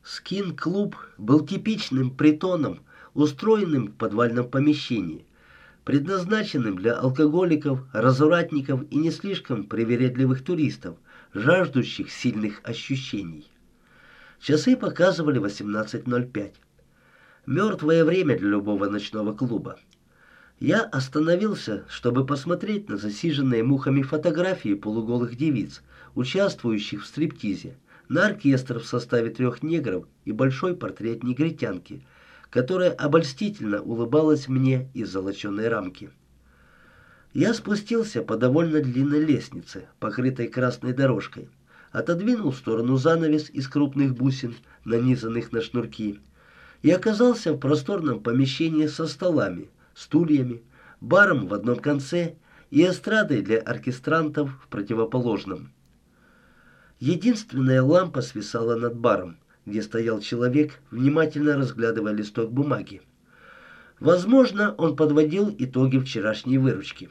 Скин-клуб был типичным притоном, устроенным в подвальном помещении, предназначенным для алкоголиков, развратников и не слишком привередливых туристов, жаждущих сильных ощущений. Часы показывали 18:05. Мертвое время для любого ночного клуба. Я остановился, чтобы посмотреть на засиженные мухами фотографии полуголых девиц, участвующих в стриптизе, на оркестр в составе 3 негров и большой портрет негритянки, которая обольстительно улыбалась мне из золоченой рамки. Я спустился по довольно длинной лестнице, покрытой красной дорожкой, отодвинул в сторону занавес из крупных бусин, нанизанных на шнурки, и оказался в просторном помещении со столами, стульями, баром в одном конце и эстрадой для оркестрантов в противоположном. Единственная лампа свисала над баром, где стоял человек, внимательно разглядывая листок бумаги. Возможно, он подводил итоги вчерашней выручки.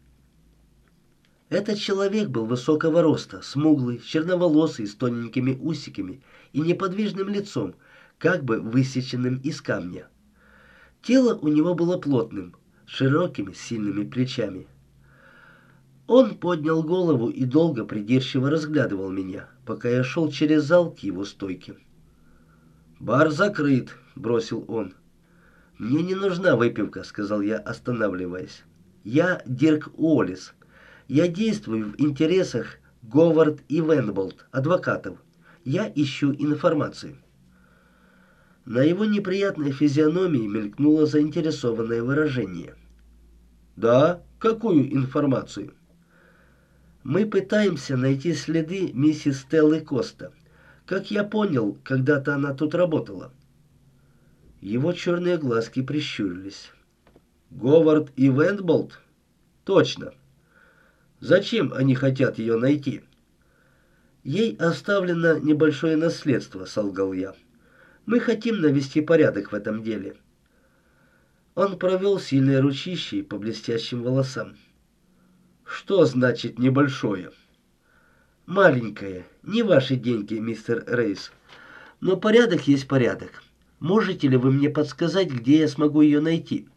Этот человек был высокого роста, смуглый, черноволосый, с тоненькими усиками и неподвижным лицом, как бы высеченным из камня. Тело у него было плотным, с широкими, сильными плечами. Он поднял голову и долго придирчиво разглядывал меня, пока я шел через зал к его стойке. «Бар закрыт», — бросил он. «Мне не нужна выпивка», — сказал я, останавливаясь. «Я Дирк Уоллес. Я действую в интересах Говард и Венболт, адвокатов. Я ищу информацию». На его неприятной физиономии мелькнуло заинтересованное выражение. «Да? Какую информацию?» «Мы пытаемся найти следы миссис Стеллы Коста. Как я понял, когда-то она тут работала». Его черные глазки прищурились. «Говард и Венболт? Точно. Зачем они хотят ее найти?» «Ей оставлено небольшое наследство», — солгал я. «Мы хотим навести порядок в этом деле». Он провел сильной ручищей по блестящим волосам. «Что значит небольшое?» «Маленькое. Не ваши деньги, мистер Рейс. Но порядок есть порядок. Можете ли вы мне подсказать, где я смогу ее найти?»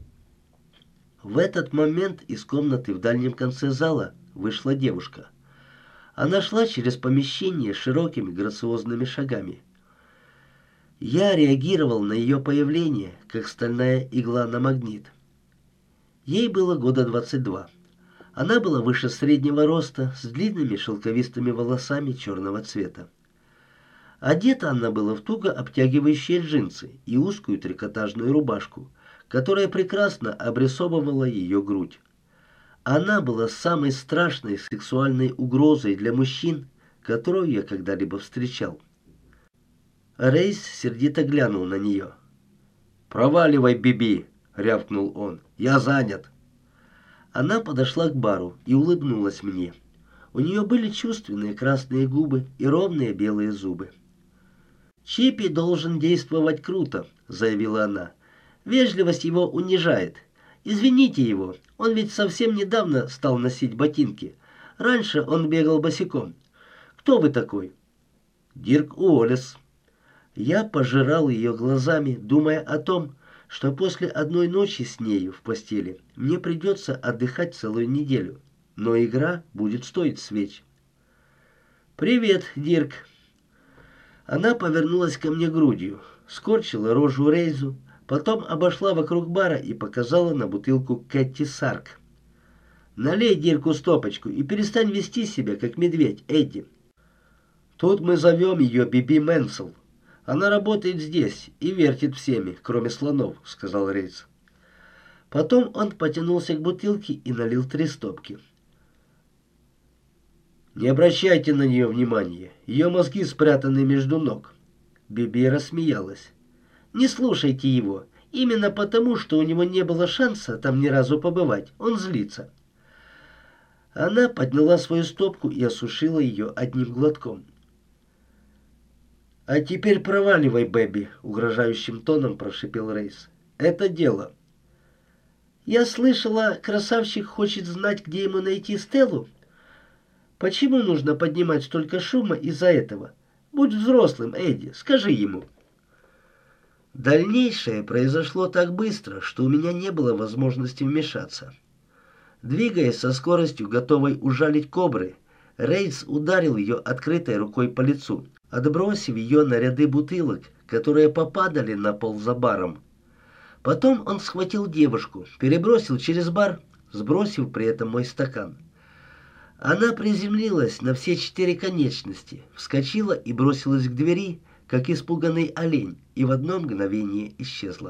В этот момент из комнаты в дальнем конце зала вышла девушка. Она шла через помещение широкими грациозными шагами. Я реагировал на ее появление, как стальная игла на магнит. Ей было года 22. Она была выше среднего роста, с длинными шелковистыми волосами черного цвета. Одета она была в туго обтягивающие джинсы и узкую трикотажную рубашку, которая прекрасно обрисовывала ее грудь. Она была самой страшной сексуальной угрозой для мужчин, которую я когда-либо встречал. Рейс сердито глянул на нее. «Проваливай, Биби!» — рявкнул он. «Я занят!» Она подошла к бару и улыбнулась мне. У нее были чувственные красные губы и ровные белые зубы. «Чиппи должен действовать круто», — заявила она. «Вежливость его унижает. Извините его, он ведь совсем недавно стал носить ботинки. Раньше он бегал босиком. Кто вы такой?» «Дирк Уоллес». Я пожирал ее глазами, думая о том, что после одной ночи с нею в постели мне придется отдыхать целую неделю, но игра будет стоить свеч. «Привет, Дирк». Она повернулась ко мне грудью, скорчила рожу Рейзу, потом обошла вокруг бара и показала на бутылку Кэти Сарк. «Налей Дирку стопочку и перестань вести себя, как медведь, Эдди. Тут мы зовем ее Биби Мэнсел. Она работает здесь и вертит всеми, кроме слонов», — сказал Рейз. Потом он потянулся к бутылке и налил 3 стопки. «Не обращайте на нее внимания. Ее мозги спрятаны между ног». Биби рассмеялась. «Не слушайте его. Именно потому, что у него не было шанса там ни разу побывать. Он злится». Она подняла свою стопку и осушила ее одним глотком. «А теперь проваливай, Бэби», — угрожающим тоном прошипел Рейс. «Это дело». «Я слышала, красавчик хочет знать, где ему найти Стеллу. Почему нужно поднимать столько шума из-за этого? Будь взрослым, Эдди, скажи ему». Дальнейшее произошло так быстро, что у меня не было возможности вмешаться. Двигаясь со скоростью, готовой ужалить кобры, Рейс ударил ее открытой рукой по лицу, отбросив ее на ряды бутылок, которые попадали на пол за баром. Потом он схватил девушку, перебросил через бар, сбросив при этом мой стакан. Она приземлилась на все 4 конечности, вскочила и бросилась к двери, как испуганный олень, и в одно мгновение исчезла.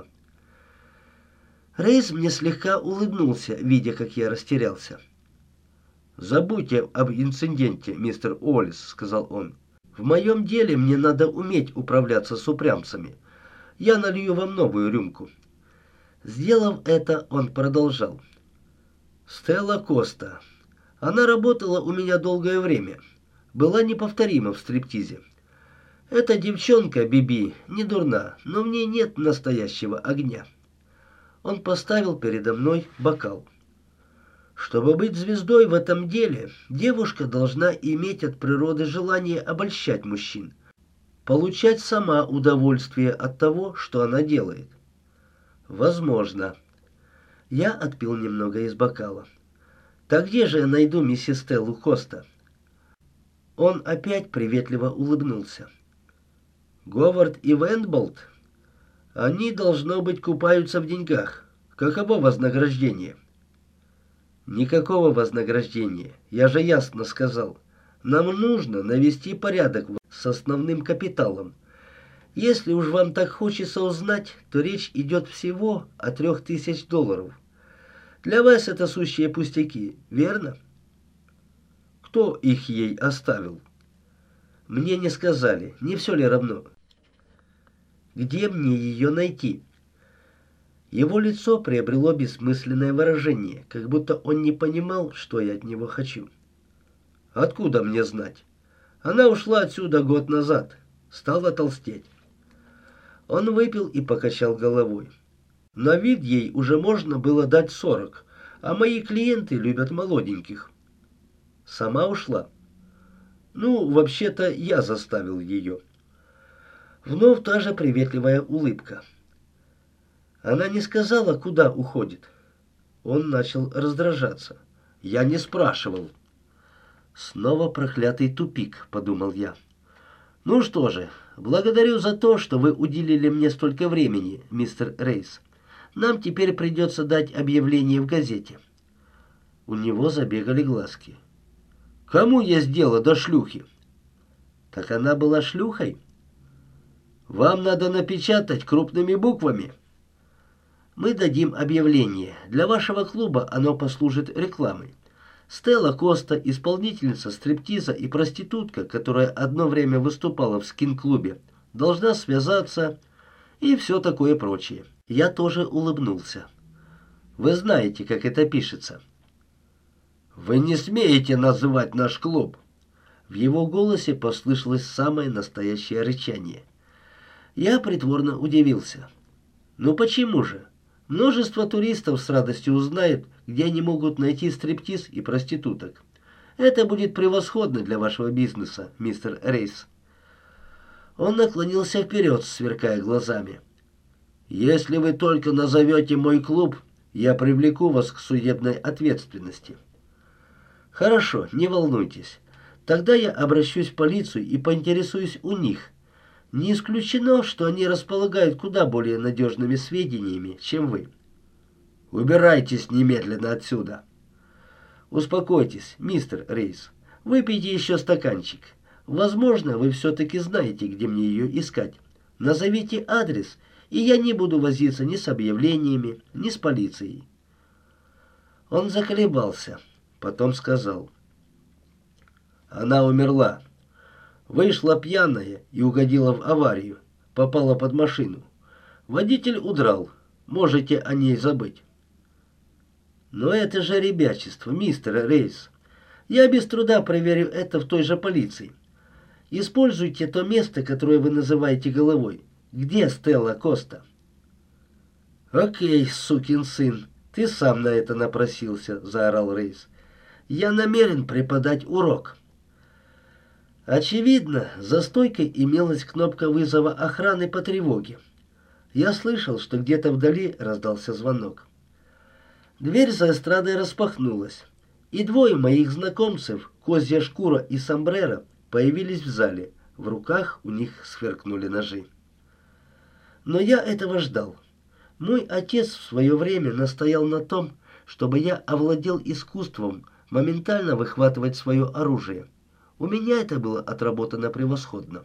Рейс мне слегка улыбнулся, видя, как я растерялся. «Забудьте об инциденте, мистер Уоллес», — сказал он. «В моем деле мне надо уметь управляться с упрямцами. Я налью вам новую рюмку». Сделав это, он продолжал. «Стелла Коста. Она работала у меня долгое время. Была неповторима в стриптизе. Эта девчонка, Биби, не дурна, но в ней нет настоящего огня». Он поставил передо мной бокал. «Чтобы быть звездой в этом деле, девушка должна иметь от природы желание обольщать мужчин, получать сама удовольствие от того, что она делает». «Возможно». Я отпил немного из бокала. «Так где же я найду миссис Стеллу Коста?» Он опять приветливо улыбнулся. «Говард и Вентболт? Они, должно быть, купаются в деньгах. Каково вознаграждение?» «Никакого вознаграждения. Я же ясно сказал. Нам нужно навести порядок с основным капиталом. Если уж вам так хочется узнать, то речь идет всего о $3000. Для вас это сущие пустяки, верно?» «Кто их ей оставил?» «Мне не сказали. Не все ли равно?» «Где мне ее найти?» Его лицо приобрело бессмысленное выражение, как будто он не понимал, что я от него хочу. «Откуда мне знать? Она ушла отсюда год назад. Стала толстеть». Он выпил и покачал головой. «На вид ей уже можно было дать 40, а мои клиенты любят молоденьких». «Сама ушла?» «Ну, вообще-то я заставил ее». Вновь та же приветливая улыбка. «Она не сказала, куда уходит». Он начал раздражаться. «Я не спрашивал». «Снова проклятый тупик», — подумал я. «Ну что же, благодарю за то, что вы уделили мне столько времени, мистер Рейс. Нам теперь придется дать объявление в газете». У него забегали глазки. «Кому есть дело до шлюхи?» «Так она была шлюхой?» «Вам надо напечатать крупными буквами». «Мы дадим объявление. Для вашего клуба оно послужит рекламой. Стелла Коста, исполнительница стриптиза и проститутка, которая одно время выступала в скин-клубе, должна связаться и все такое прочее». Я тоже улыбнулся. «Вы знаете, как это пишется». «Вы не смеете называть наш клуб». В его голосе послышалось самое настоящее рычание. Я притворно удивился. «Ну почему же? Множество туристов с радостью узнают, где они могут найти стриптиз и проституток. Это будет превосходно для вашего бизнеса, мистер Рейс». Он наклонился вперед, сверкая глазами. «Если вы только назовете мой клуб, я привлеку вас к судебной ответственности». «Хорошо, не волнуйтесь. Тогда я обращусь в полицию и поинтересуюсь у них. Не исключено, что они располагают куда более надежными сведениями, чем вы». «Убирайтесь немедленно отсюда». «Успокойтесь, мистер Рейс. Выпейте еще стаканчик. Возможно, вы все-таки знаете, где мне ее искать. Назовите адрес, и я не буду возиться ни с объявлениями, ни с полицией». Он заколебался, потом сказал. «Она умерла. Вышла пьяная и угодила в аварию. Попала под машину. Водитель удрал. Можете о ней забыть». «Но это же ребячество, мистер Рейс. Я без труда проверю это в той же полиции. Используйте то место, которое вы называете головой. Где Стелла Коста?» «Окей, сукин сын, ты сам на это напросился», — заорал Рейс. «Я намерен преподать урок». Очевидно, за стойкой имелась кнопка вызова охраны по тревоге. Я слышал, что где-то вдали раздался звонок. Дверь за эстрадой распахнулась, и двое моих знакомцев, Козья Шкура и Сомбреро, появились в зале. В руках у них сверкнули ножи. Но я этого ждал. Мой отец в свое время настоял на том, чтобы я овладел искусством моментально выхватывать свое оружие. У меня это было отработано превосходно.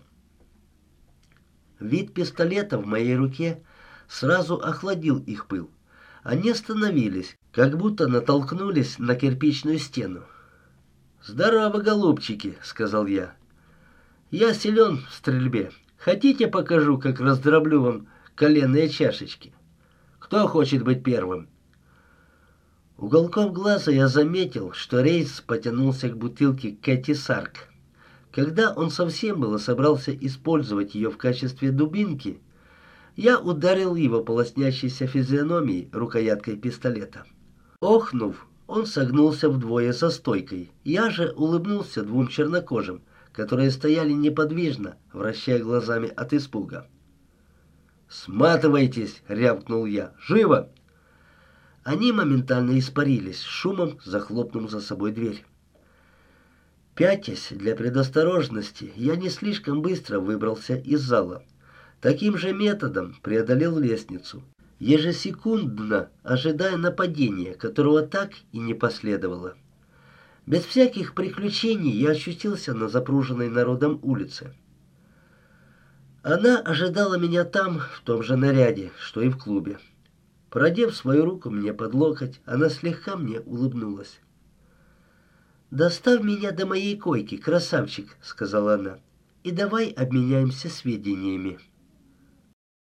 Вид пистолета в моей руке сразу охладил их пыл. Они остановились, как будто натолкнулись на кирпичную стену. «Здорово, голубчики», — сказал я. «Я силен в стрельбе. Хотите, покажу, как раздроблю вам коленные чашечки? Кто хочет быть первым?» Уголком глаза я заметил, что Рейс потянулся к бутылке Кэти Сарк. Когда он совсем было собрался использовать ее в качестве дубинки, я ударил его по лоснящейся физиономии рукояткой пистолета. Охнув, он согнулся вдвое за стойкой. Я же улыбнулся двум чернокожим, которые стояли неподвижно, вращая глазами от испуга. «Сматывайтесь!» — рявкнул я. «Живо!» Они моментально испарились, шумом захлопнув за собой дверь. Пятясь для предосторожности, я не слишком быстро выбрался из зала. Таким же методом преодолел лестницу, ежесекундно ожидая нападения, которого так и не последовало. Без всяких приключений я очутился на запруженной народом улице. Она ожидала меня там, в том же наряде, что и в клубе. Продев свою руку мне под локоть, она слегка мне улыбнулась. «Доставь меня до моей койки, красавчик», — сказала она, — «и давай обменяемся сведениями».